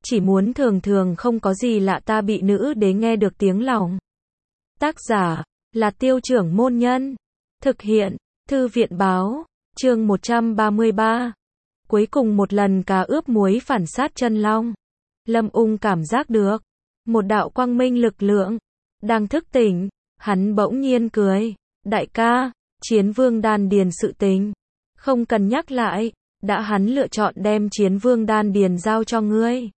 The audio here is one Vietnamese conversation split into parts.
chỉ muốn thường thường không có gì lạ ta bị nữ đế nghe được tiếng lòng. Tác giả là Tiêu Trưởng Môn Nhân. Thực hiện Thư viện Báo. Chương 133. Cuối cùng một lần cá ướp muối phản sát chân long. Lâm Ung cảm giác được một đạo quang minh lực lượng đang thức tỉnh, hắn bỗng nhiên cười, đại ca, Chiến Vương Đan Điền sự tình, không cần nhắc lại, đã hắn lựa chọn đem Chiến Vương Đan Điền giao cho ngươi.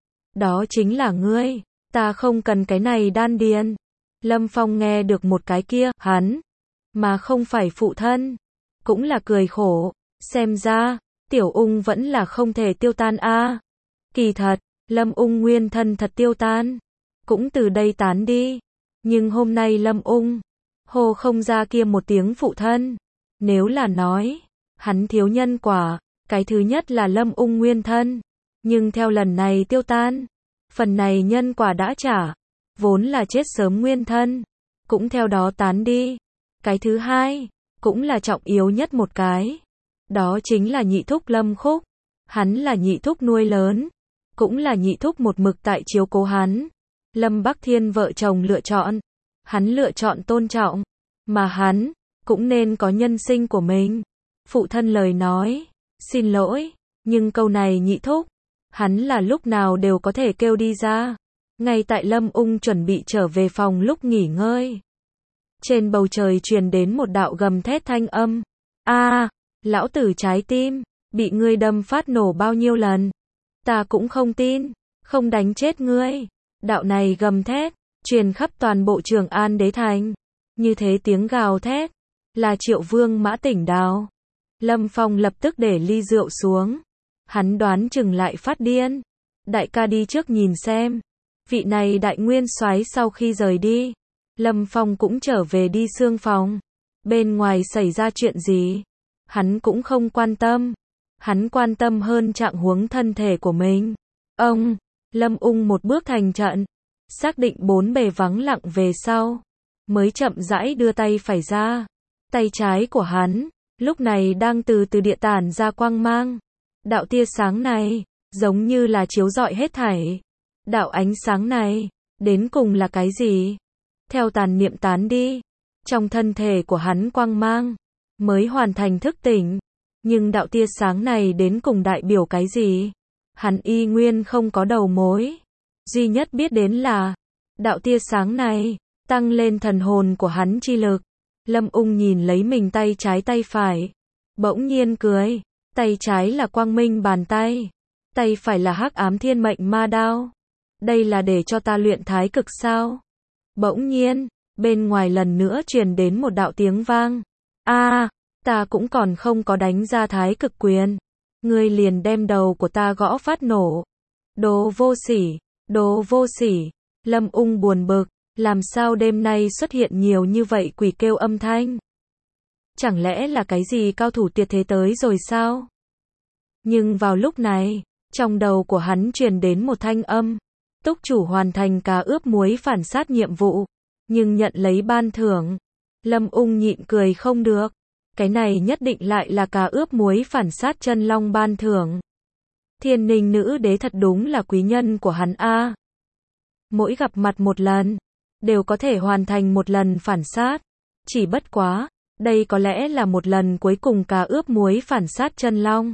Đó chính là ngươi, ta không cần cái này đan điền. Lâm Phong nghe được một cái kia, hắn, mà không phải phụ thân, cũng là cười khổ, xem ra, Tiểu Ung vẫn là không thể tiêu tan a. Kỳ thật, Lâm Ung nguyên thân thật tiêu tan, cũng từ đây tán đi. Nhưng hôm nay Lâm Ung hô không ra kia một tiếng phụ thân. Nếu là nói, hắn thiếu nhân quả, cái thứ nhất là Lâm Ung nguyên thân. Nhưng theo lần này tiêu tan, phần này nhân quả đã trả, vốn là chết sớm nguyên thân, cũng theo đó tán đi. Cái thứ hai, cũng là trọng yếu nhất một cái, đó chính là nhị thúc Lâm Khúc. Hắn là nhị thúc nuôi lớn, cũng là nhị thúc một mực tại chiếu cố hắn. Lâm Bắc Thiên vợ chồng lựa chọn, hắn lựa chọn tôn trọng, mà hắn cũng nên có nhân sinh của mình. Phụ thân lời nói, xin lỗi, nhưng câu này nhị thúc, hắn là lúc nào đều có thể kêu đi ra. Ngay tại Lâm Ung chuẩn bị trở về phòng lúc nghỉ ngơi, trên bầu trời truyền đến một đạo gầm thét thanh âm. A, lão tử trái tim bị ngươi đâm phát nổ bao nhiêu lần, ta cũng không tin, không đánh chết ngươi. Đạo này gầm thét truyền khắp toàn bộ Trường An Đế Thành. Như thế tiếng gào thét là Triệu Vương Mã Tỉnh Đào. Lâm Phong lập tức để ly rượu xuống, hắn đoán chừng lại phát điên. Đại ca đi trước nhìn xem. Vị này đại nguyên soái sau khi rời đi, Lâm Phong cũng trở về đi xương phòng. Bên ngoài xảy ra chuyện gì, hắn cũng không quan tâm. Hắn quan tâm hơn trạng huống thân thể của mình. Ông, Lâm Ung một bước thành trận, xác định bốn bề vắng lặng về sau, mới chậm rãi đưa tay phải ra. Tay trái của hắn, lúc này đang từ từ địa tản ra quang mang. Đạo tia sáng này, giống như là chiếu rọi hết thảy. Đạo ánh sáng này, đến cùng là cái gì? Theo tàn niệm tán đi, trong thân thể của hắn quang mang, mới hoàn thành thức tỉnh. Nhưng đạo tia sáng này đến cùng đại biểu cái gì? Hắn y nguyên không có đầu mối. Duy nhất biết đến là, đạo tia sáng này, tăng lên thần hồn của hắn chi lực. Lâm Ung nhìn lấy mình tay trái tay phải, bỗng nhiên cười. Tay trái là quang minh bàn tay, tay phải là hắc ám thiên mệnh ma đao. Đây là để cho ta luyện thái cực sao? Bỗng nhiên, bên ngoài lần nữa truyền đến một đạo tiếng vang. A, ta cũng còn không có đánh ra thái cực quyền, ngươi liền đem đầu của ta gõ phát nổ. Đồ vô sỉ, đồ vô sỉ. Lâm Ung buồn bực, làm sao đêm nay xuất hiện nhiều như vậy quỷ kêu âm thanh? Chẳng lẽ là cái gì cao thủ tuyệt thế tới rồi sao? Nhưng vào lúc này, trong đầu của hắn truyền đến một thanh âm. Túc chủ hoàn thành cá ướp muối phản sát nhiệm vụ, nhưng nhận lấy ban thưởng. Lâm Ung nhịn cười không được. Cái này nhất định lại là cá ướp muối phản sát chân long ban thưởng. Thiên Ninh nữ đế thật đúng là quý nhân của hắn a. Mỗi gặp mặt một lần, đều có thể hoàn thành một lần phản sát. Chỉ bất quá, đây có lẽ là một lần cuối cùng cá ướp muối phản sát chân long.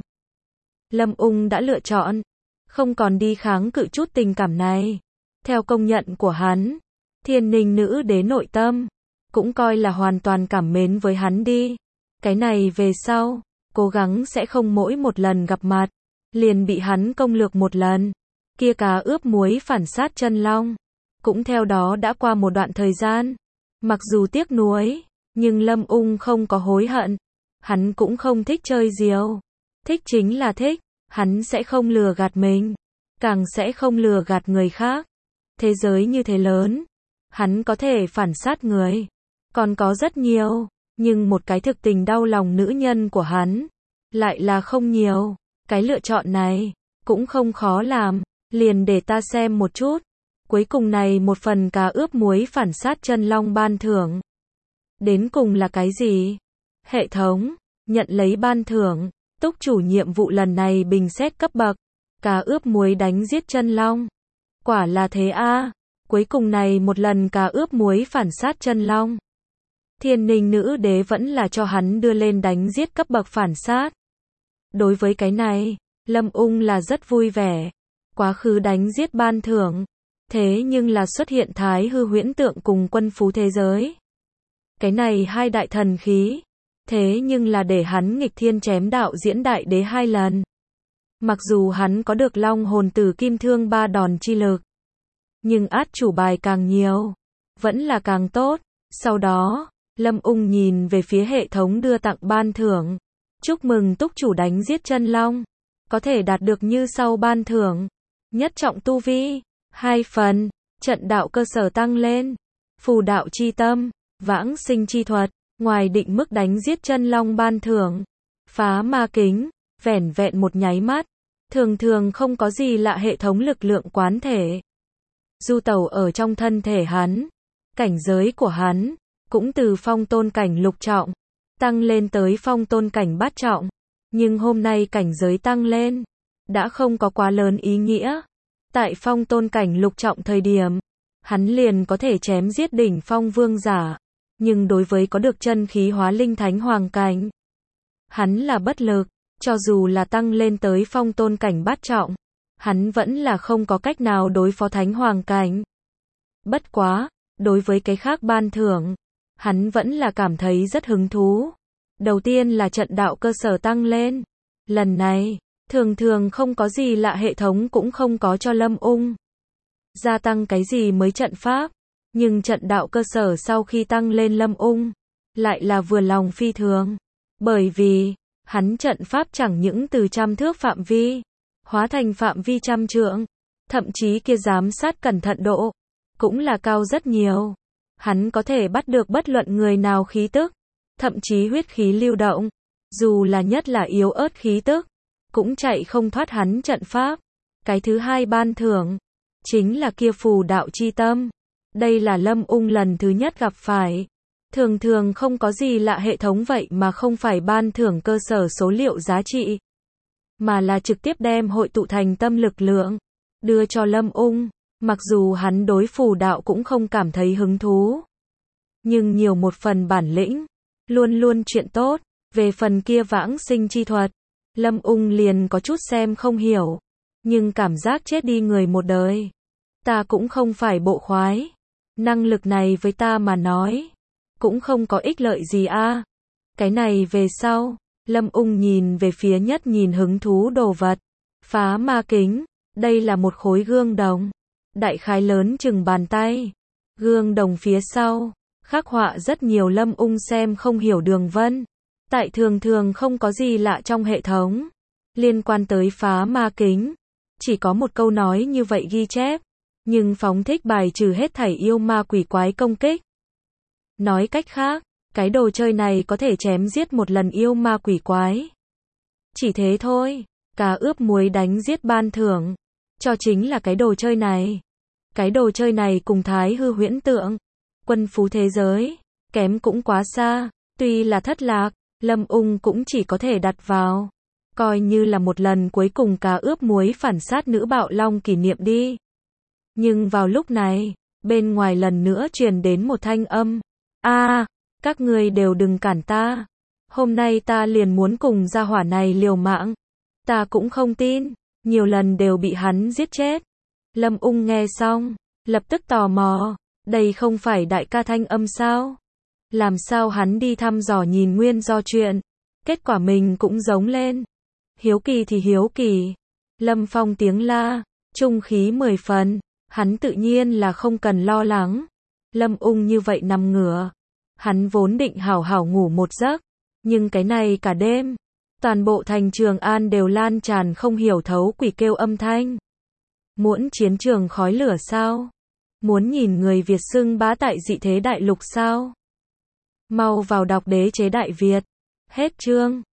Lâm Ung đã lựa chọn, không còn đi kháng cự chút tình cảm này. Theo công nhận của hắn, Thiên Ninh nữ đế nội tâm, cũng coi là hoàn toàn cảm mến với hắn đi. Cái này về sau, cố gắng sẽ không mỗi một lần gặp mặt, liền bị hắn công lược một lần. Kia cá ướp muối phản sát chân long, cũng theo đó đã qua một đoạn thời gian. Mặc dù tiếc nuối, nhưng Lâm Ung không có hối hận. Hắn cũng không thích chơi diều. Thích chính là thích, hắn sẽ không lừa gạt mình, càng sẽ không lừa gạt người khác. Thế giới như thế lớn, hắn có thể phản sát người, còn có rất nhiều, nhưng một cái thực tình đau lòng nữ nhân của hắn, lại là không nhiều. Cái lựa chọn này, cũng không khó làm, liền để ta xem một chút. Cuối cùng này một phần cá ướp muối phản sát chân long ban thưởng. Đến cùng là cái gì? Hệ thống, nhận lấy ban thưởng. Túc chủ nhiệm vụ lần này bình xét cấp bậc, cá ướp muối đánh giết chân long. Quả là thế a. Cuối cùng này một lần cá ướp muối phản sát chân long. Thiên Ninh nữ đế vẫn là cho hắn đưa lên đánh giết cấp bậc phản sát. Đối với cái này, Lâm Ung là rất vui vẻ. Quá khứ đánh giết ban thưởng. Thế nhưng là xuất hiện Thái Hư huyễn tượng cùng Quân Phú thế giới. Cái này hai đại thần khí. Thế nhưng là để hắn nghịch thiên chém đạo diễn đại đế 2 lần. Mặc dù hắn có được long hồn tử kim thương 3 đòn chi lực. Nhưng át chủ bài càng nhiều. Vẫn là càng tốt. Sau đó, Lâm Ung nhìn về phía hệ thống đưa tặng ban thưởng. Chúc mừng túc chủ đánh giết chân long. Có thể đạt được như sau ban thưởng. Nhất trọng tu vi. 2 phần. Trận đạo cơ sở tăng lên. Phù đạo chi tâm. Vãng sinh chi thuật. Ngoài định mức đánh giết chân long ban thưởng. Phá ma kính. Vẻn vẹn một nháy mắt. Thường thường không có gì lạ hệ thống lực lượng quán thể. Du tẩu ở trong thân thể hắn. Cảnh giới của hắn. Cũng từ phong tôn cảnh lục trọng. Tăng lên tới phong tôn cảnh bát trọng. Nhưng hôm nay cảnh giới tăng lên. Đã không có quá lớn ý nghĩa. Tại phong tôn cảnh lục trọng thời điểm. Hắn liền có thể chém giết đỉnh phong vương giả. Nhưng đối với có được chân khí hóa linh thánh hoàng cảnh. Hắn là bất lực. Cho dù là tăng lên tới phong tôn cảnh bát trọng. Hắn vẫn là không có cách nào đối phó thánh hoàng cảnh. Bất quá, đối với cái khác ban thưởng. Hắn vẫn là cảm thấy rất hứng thú. Đầu tiên là trận đạo cơ sở tăng lên. Lần này, thường thường không có gì lạ hệ thống cũng không có cho Lâm Ung. Gia tăng cái gì mới trận pháp. Nhưng trận đạo cơ sở sau khi tăng lên Lâm Ung. Lại là vừa lòng phi thường. Bởi vì, hắn trận pháp chẳng những từ 100 thước phạm vi. Hóa thành phạm vi 100 trượng. Thậm chí kia giám sát cẩn thận độ. Cũng là cao rất nhiều. Hắn có thể bắt được bất luận người nào khí tức. Thậm chí huyết khí lưu động. Dù là nhất là yếu ớt khí tức. Cũng chạy không thoát hắn trận pháp. Cái thứ hai ban thưởng. Chính là kia phù đạo chi tâm. Đây là Lâm Ung lần thứ nhất gặp phải. Thường thường không có gì lạ hệ thống vậy mà không phải ban thưởng cơ sở số liệu giá trị. Mà là trực tiếp đem hội tụ thành tâm lực lượng. Đưa cho Lâm Ung. Mặc dù hắn đối phù đạo cũng không cảm thấy hứng thú. Nhưng nhiều một phần bản lĩnh. Luôn luôn chuyện tốt. Về phần kia vãng sinh chi thuật. Lâm Ung liền có chút xem không hiểu. Nhưng cảm giác chết đi người một đời. Ta cũng không phải bộ khoái. Năng lực này với ta mà nói. Cũng không có ích lợi gì a. Cái này về sau. Lâm Ung nhìn về phía nhất nhìn hứng thú đồ vật. Phá ma kính. Đây là một khối gương đồng. Đại khái lớn chừng bàn tay. Gương đồng phía sau. Khắc họa rất nhiều Lâm Ung xem không hiểu đường vân. Tại thường thường không có gì lạ trong hệ thống. Liên quan tới phá ma kính. Chỉ có một câu nói như vậy ghi chép. Nhưng phóng thích bài trừ hết thảy yêu ma quỷ quái công kích. Nói cách khác, cái đồ chơi này có thể chém giết một lần yêu ma quỷ quái. Chỉ thế thôi, cá ướp muối đánh giết ban thưởng. Cho chính là cái đồ chơi này. Cái đồ chơi này cùng Thái Hư huyễn tượng. Quân Phú thế giới. Kém cũng quá xa. Tuy là thất lạc, Lâm Ung cũng chỉ có thể đặt vào. Coi như là một lần cuối cùng cá ướp muối phản sát nữ bạo long kỷ niệm đi. Nhưng vào lúc này, bên ngoài lần nữa truyền đến một thanh âm. Các ngươi đều đừng cản ta. Hôm nay ta liền muốn cùng gia hỏa này liều mạng. Ta cũng không tin, nhiều lần đều bị hắn giết chết. Lâm Ung nghe xong, lập tức tò mò, đây không phải đại ca thanh âm sao? Làm sao hắn đi thăm dò nhìn nguyên do chuyện? Kết quả mình cũng giống lên. Hiếu kỳ thì hiếu kỳ. Lâm Phong tiếng la, trung khí 10 phần, hắn tự nhiên là không cần lo lắng. Lâm Ung như vậy nằm ngửa. Hắn vốn định hảo hảo ngủ một giấc, nhưng cái này cả đêm, toàn bộ thành Trường An đều lan tràn không hiểu thấu quỷ kêu âm thanh. Muốn chiến trường khói lửa sao? Muốn nhìn người Việt xưng bá tại dị thế đại lục sao? Mau vào đọc Đế chế Đại Việt. Hết chương.